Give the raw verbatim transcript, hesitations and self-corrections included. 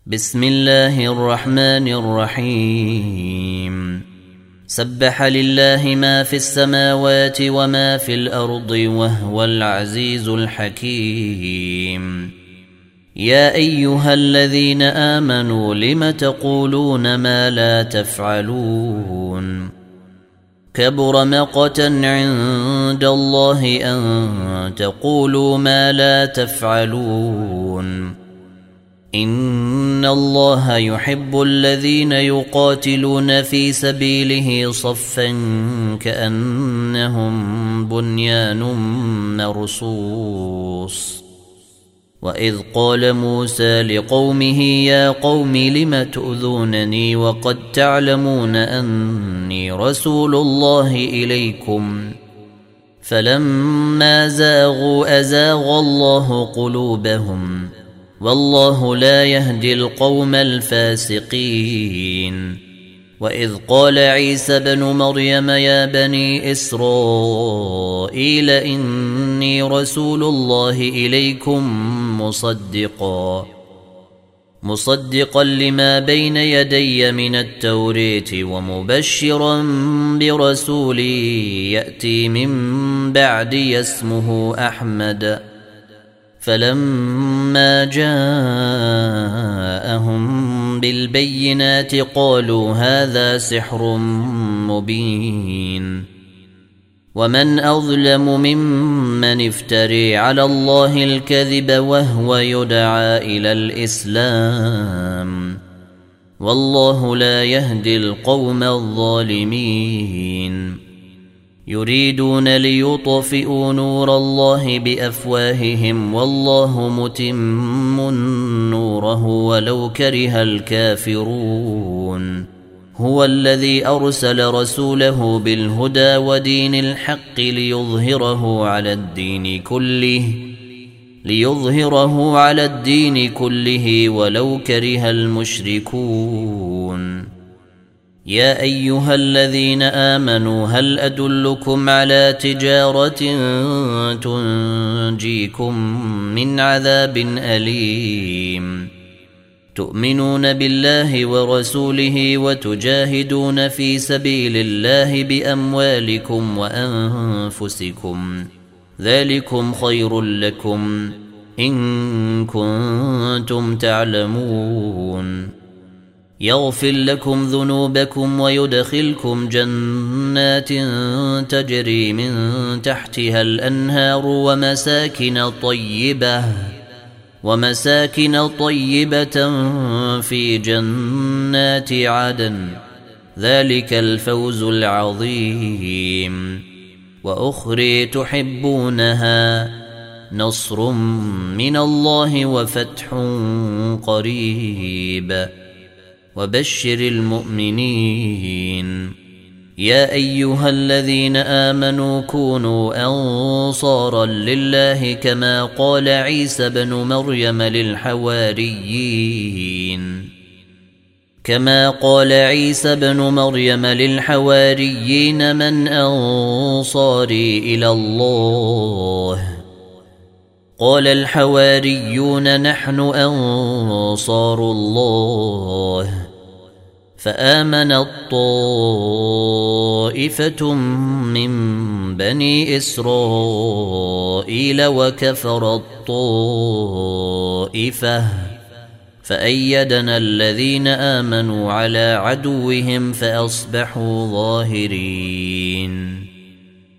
بسم الله الرحمن الرحيم سبح لله ما في السماوات وما في الأرض وهو العزيز الحكيم يا أيها الذين آمنوا لم تقولون ما لا تفعلون كبر مقتا عند الله أن تقولوا ما لا تفعلون إن الله يحب الذين يقاتلون في سبيله صفا كأنهم بنيان مرصوص وإذ قال موسى لقومه يا قوم لم تؤذونني وقد تعلمون أني رسول الله إليكم فلما زاغوا أزاغ الله قلوبهم والله لا يهدي القوم الفاسقين وإذ قال عيسى بن مريم يا بني إسرائيل إني رسول الله إليكم مصدقا مصدقا لما بين يدي من التوريت ومبشرا برسول يأتي من بعدي اسمه أحمد فلما جاءهم بالبينات قالوا هذا سحر مبين ومن أظلم ممن افتري على الله الكذب وهو يدعى إلى الإسلام والله لا يهدي القوم الظالمين يريدون ليطفئوا نور الله بأفواههم والله متم نوره ولو كره الكافرون هو الذي أرسل رسوله بالهدى ودين الحق ليظهره على الدين كله ليظهره على الدين كله ولو كره المشركون يا أيها الذين آمنوا هل أدلكم على تجارة تنجيكم من عذاب أليم تؤمنون بالله ورسوله وتجاهدون في سبيل الله بأموالكم وأنفسكم ذلكم خير لكم إن كنتم تعلمون يغفر لكم ذنوبكم ويدخلكم جنات تجري من تحتها الأنهار ومساكن طيبة ومساكن طيبة في جنات عدن ذلك الفوز العظيم وأخرى تحبونها نصر من الله وفتح قريب وبشر المؤمنين يا أيها الذين آمنوا كونوا أنصارا لله كما قال عيسى بن مريم للحواريين كما قال عيسى بن مريم للحواريين من أنصاري إلى الله قال الحواريون نحن أنصار الله فآمنت طائفة من بني إسرائيل وكفرت طائفة فأيدنا الذين آمنوا على عدوهم فأصبحوا ظاهرين